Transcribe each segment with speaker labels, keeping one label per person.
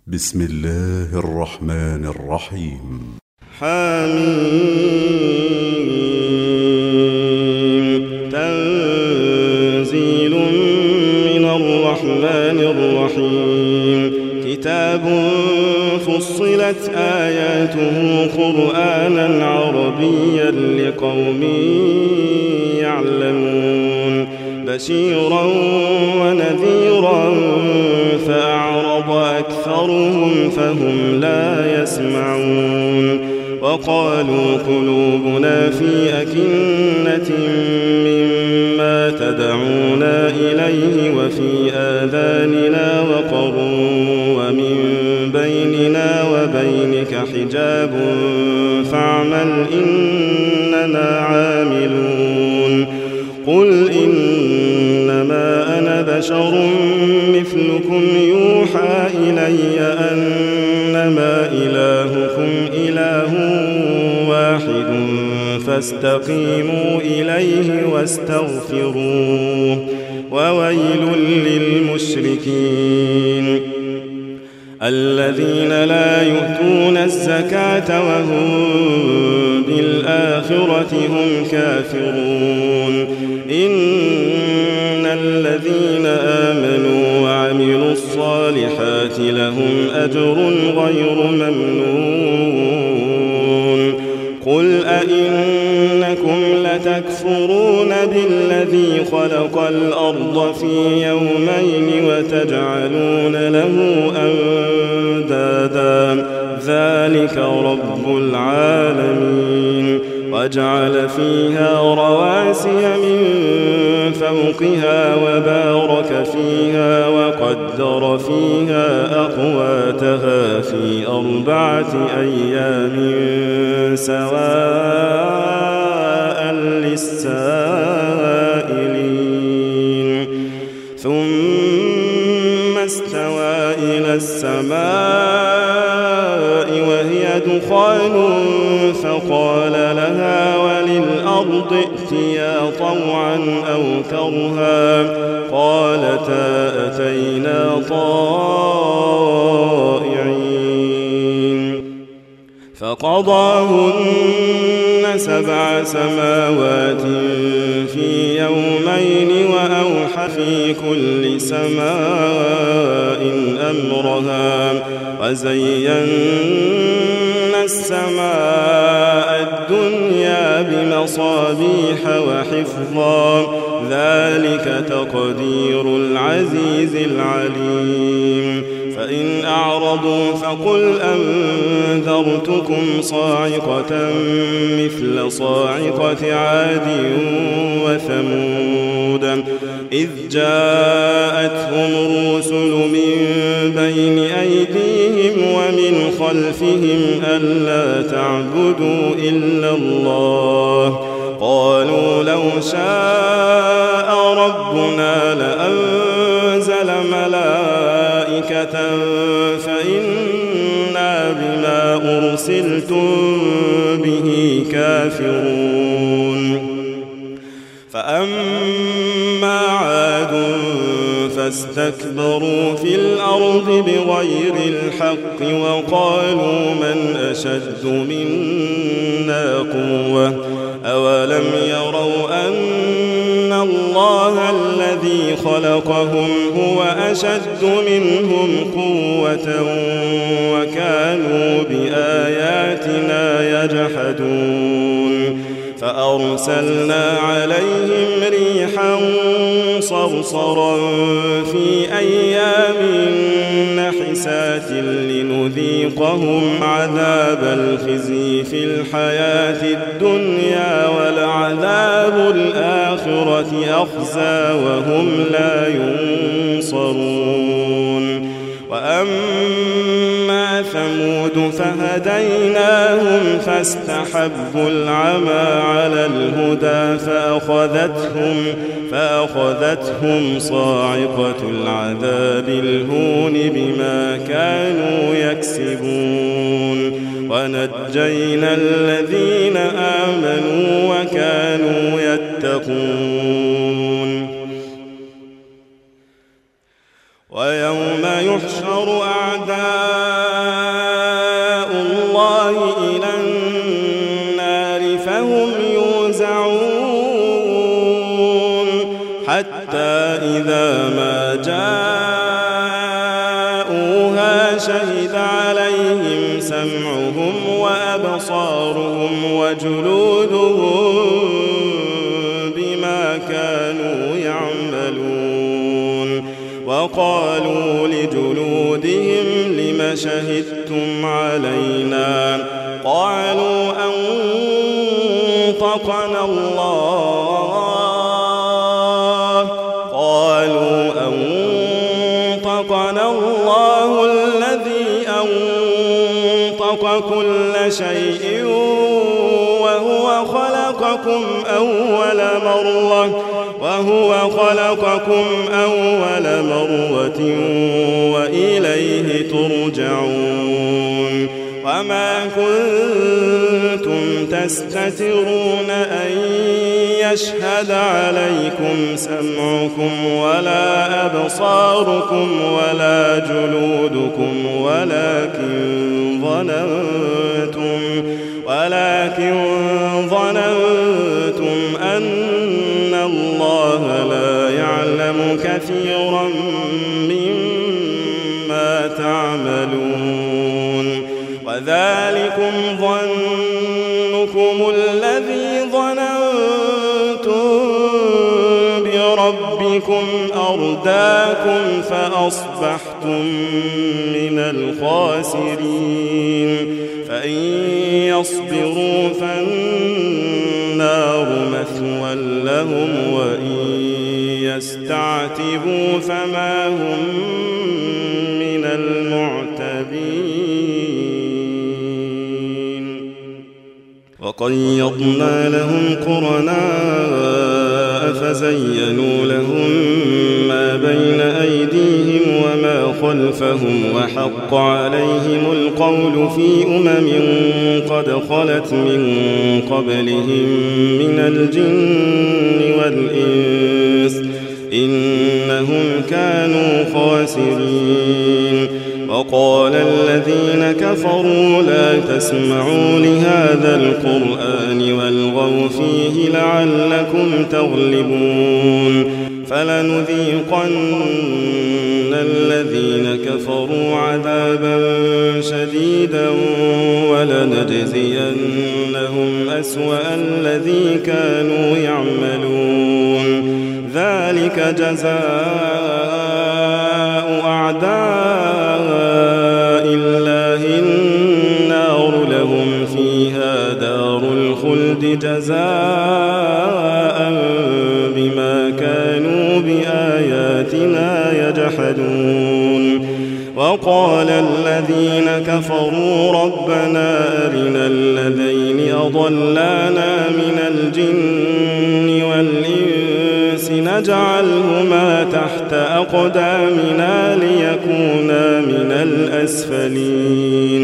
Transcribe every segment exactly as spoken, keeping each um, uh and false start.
Speaker 1: بسم الله الرحمن الرحيم.
Speaker 2: حميم. تنزيل من الرحمن الرحيم. كتاب فصلت آياته قرآنا عربيا لقوم يعلمون بشيرا ونذيرا فأعرض أكثرهم فهم لا يسمعون وقالوا قلوبنا في أكنة مما تدعونا إليه وفي آذاننا وقر ومن بيننا وبينك حجاب فاعمل إننا عاملون قل إنما أنا بشر مثلكم يوحى إلي أنما إلهكم إله واحد فاستقيموا إليه واستغفروه وويل للمشركين الذين لا يؤتون الزكاة وهم بالآخرة هم كافرون إن الذين آمنوا وعملوا الصالحات لهم أجر غير ممنون قل أئنكم لتكفرون بالذي خلق الأرض في يومين وتجعلون له أندادا ذلك رب العالمين وجعل فيها رواسي من فوقها وبارك فيها وقدر فيها أقواتها في أربعة أيام سواء للسائلين ثم استوى إلى السماء وهي دخان فقال لها وللأرض ائتيا طوعا أو كرها قالتا أتينا طائعين فقضاهن سبع سماوات في يومين وأوحى في كل سماء أمرها وزينا السماء الدنيا بمصابيح وحفظا ذلك تقدير العزيز العليم فإن أعرضوا فقل أنذرتكم صاعقة مثل صاعقة عاد وثمود إذ جاءتهم الرسل من بين أيديهم ومن خلفهم ألا تعبدوا إلا الله قالوا لو شاء ربنا لأنزل ملائكة فإنا بما أرسلتم به كافرون فأما عاد فاستكبروا في الأرض بغير الحق وقالوا من أشد منا قوة أولم يروا أن الله الذي خلقهم هو أشد منهم قوة وكانوا بآياتنا يجحدون فأرسلنا عليهم ريحا صرصرا في أيام نحسات لنذيقهم عذاب الخزي في الحياة الدنيا ولعذاب الآخرة أخزى وهم لا ينصرون وأما ثمود فهديناهم فاستحبوا العمى على الهدى فأخذتهم فأخذتهم صاعقة العذاب الهون بما كانوا يكسبون ونجينا الذين آمنوا وكانوا يتقون ويوم يحشر أعداء الله إلى النار فهم يوزعون حتى إذا ما جاءوها شهد عليهم سمعهم وأبصارهم وجلودهم بما كانوا يعملون وقالوا لجلودهم لم شهدتم علينا قالوا أنطقنا الله قالوا أنطقنا الله الذي أنطق كل شيء وهو خلقكم أول مرة وهو خلقكم أول مرة وإليه ترجعون وما كنتم تستترون أن يشهد عليكم سمعكم ولا أبصاركم ولا جلودكم ولكن ظننتم ولكن ظننتم أن الله لا يعلم كثيرا مما تعملون وذلكم ظنكم الذي ظننتم بربكم أرداكم فأصبحتم من الخاسرين فإن يصبروا فالنار مثوى لهم وإن يستعتبوا فما هم من المعتبين وقيضنا لهم قرناء فزينوا لهم ما بين أيديهم وما خلفهم وحق عليهم القول في أمم قد خلت من قبلهم من الجن والإنس إنهم كانوا خاسرين وقال الذين كفروا لا تسمعوا لهذا القرآن والغوا فيه لعلكم تغلبون فلنذيقن الذين كفروا عذابا شديدا ولنجزينهم أسوأ الذي كانوا يعملون ذلك جزاء أعداء الله النار لهم فيها دار الخلد جزاء بما كانوا بآياتنا يجحدون وقال الذين كفروا ربنا أرنا الذين أضلانا من الجن والإنس نجعلهما تحت أقدامنا ليكونا من الأسفلين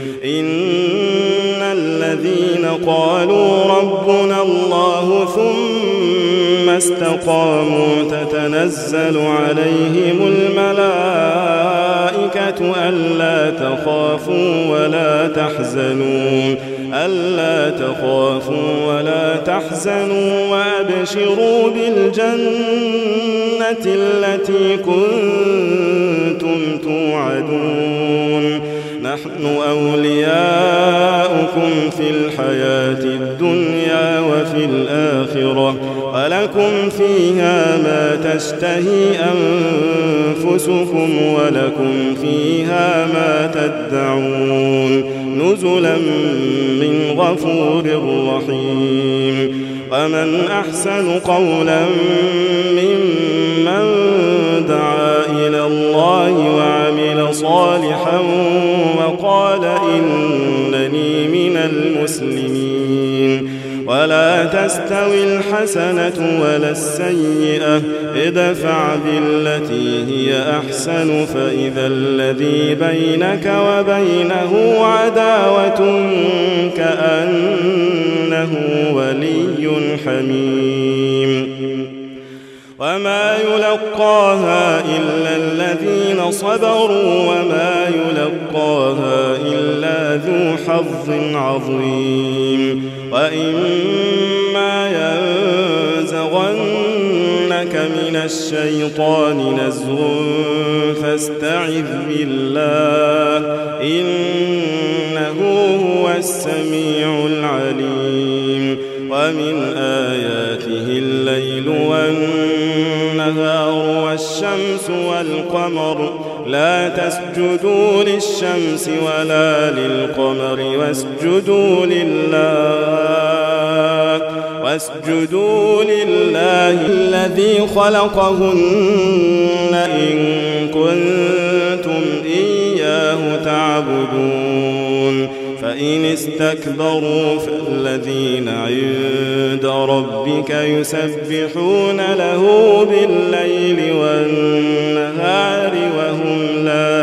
Speaker 2: إن الذين قالوا ربنا الله ثم استقاموا تتنزل عليهم الملائكة ألا تخافوا ولا تحزنوا ألا تخافوا ولا تحزنوا وأبشروا بالجنة التي كنتم توعدون نحن أولياؤكم في الحياة الدنيا وفي الآخرة ولكم فيها ما تشتهي أنفسكم ولكم فيها ما تدعون نزلا من غفور رحيم ومن أحسن قولا ممن دعا إلى الله وعمل صالحا وقال إنني من المسلمين ولا تستوي الحسنة ولا السيئة ادفع بالتي هي أحسن فإذا الذي بينك وبينه عداوة كأنه ولي حميم وما يلقاها إلا الذين صبروا وما يلقاها إلا ذو حظ عظيم وإما ينزغنك من الشيطان نزغ فاستعذ بالله إنه هو السميع العليم ومن آياته الليل والنهار والشمس والقمر لا تسجدوا للشمس ولا للقمر واسجدوا لله واسجدوا لله الذي خلقهن إن كنتم إياه تعبدون فإن استكبروا فالذين عند ربك يسبحون له بالليل والنهار وهم لا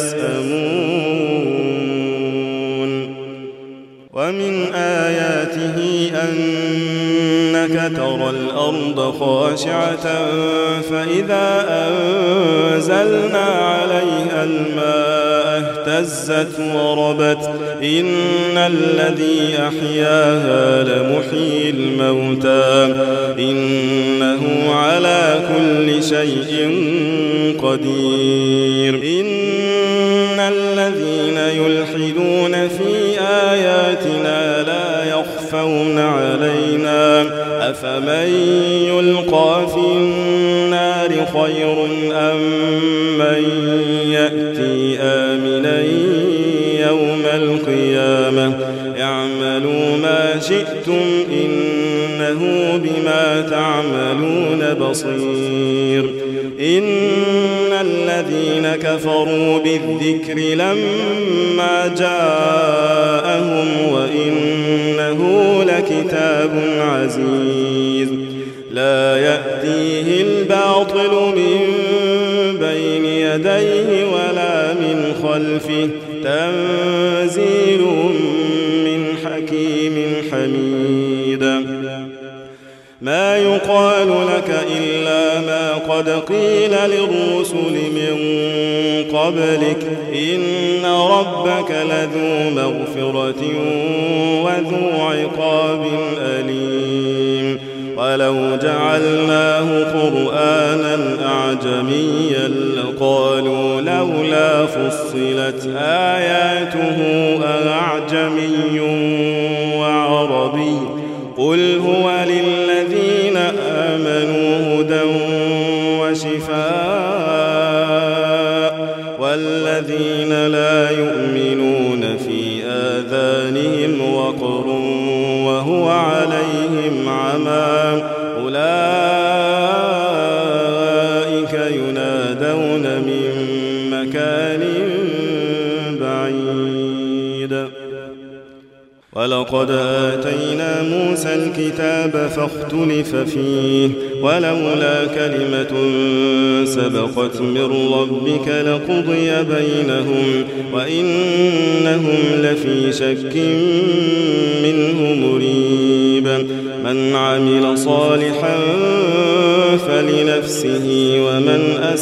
Speaker 2: يسأمون ومن آياته أنك ترى الأرض خاشعة فإذا أنزلنا عليها الماء اهتزت وربت إن الذي أحياها لمحيي الموتى إنه على كل شيء قدير إن الذين يلحدون في آياتنا لا يخفون علينا أفمن يلقى في النار خير أم من يأتي آمنا يوم القيامة اعملوا ما شئتم إنه بما تعملون بصير إن الذين كفروا بالذكر لما جاءهم وإنه لكتاب عزيز لا يأتيه الباطل من بين يديه ولا من خلفه تنزيل من حكيم حميد ما يقال لك إلا ما قد قيل للرسل من قبلك إن ربك لذو مغفرة وذو عقاب أليم ولو جعلناه قرآنا أعجميا لقالوا لولا فصلت آياته أعجمي وعربي قل هو للذين آمنوا هدى وشفاء والذين لا يؤمنون في آذانهم وقر وهو عليهم عمى أولئك ينادون من مكان بعيد ولقد آتينا موسى الكتاب فاختلف فيه ولولا كلمة سبقت من ربك لقضي بينهم وإنهم لفي شك منه مريب من عمل صالحا فلنفسه ومن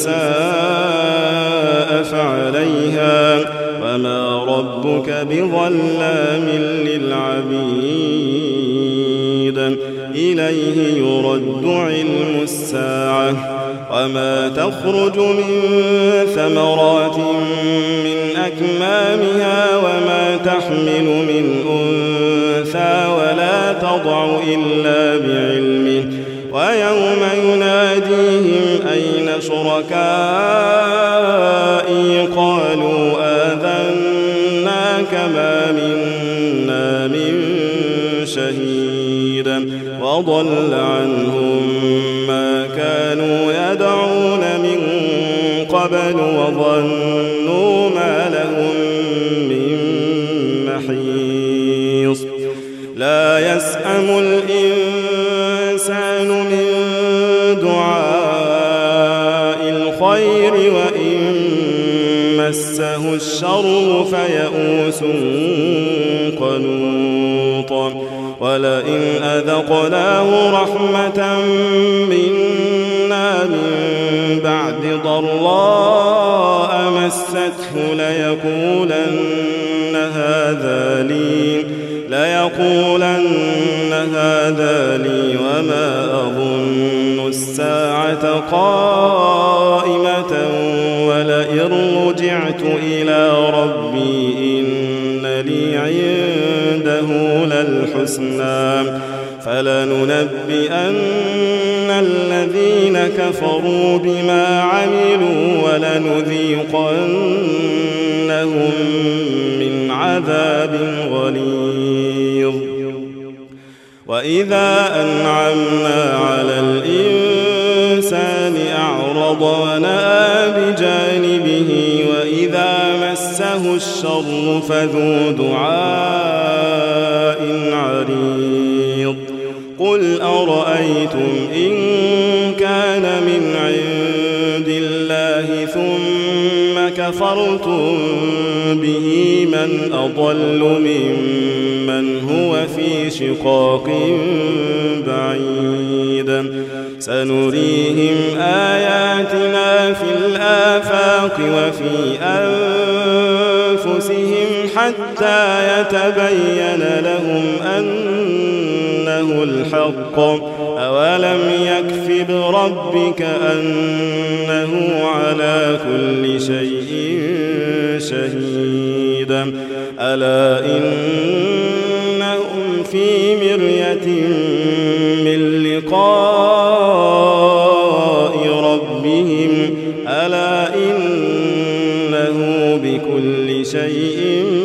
Speaker 2: أساء فعليها وما ربك بظلام للعبيد إليه يرد علم الساعة وما تخرج من ثمرات من أكمامها وما تحمل من أنثى ولا تضع إلا بعلمه ويوم يناديهم أين شركائي قالوا آذناك ما منا من شهيد وضل عنهم ما كانوا يدعون من قبل وظنوا ما لهم من محيص لا يسأم الإنسان من دعاء الخير وإن مسه الشر فيئوس قنوط ولئن أذقناه رحمة منا من بعد ضراء مسته ليقولن هذا لي ليقولن هذا لي وما أظن الساعة قائمة ولئن رجعت إلى ربي إن لي عنده للحسنى فلننبئن الذين كفروا بما عملوا ولنذيقنهم من عذاب غليظ. وإذا أنعمنا على الإنسان أعرض ونأى بجانبه وإذا مسه الشر فذو دعاء عريض. قل أرأيتم إن كان من عند الله ثم كفرتم به من أضل ممن هو في شقاق بعيد. سنريهم آياتنا في الآفاق وفي أنفسهم حتى يتبين لهم أنه الحق. أولم يكف بربك أنه على كل شيء شهيد. ألا إنهم في مرية من لقاء ربهم ألا إنه بكل شيء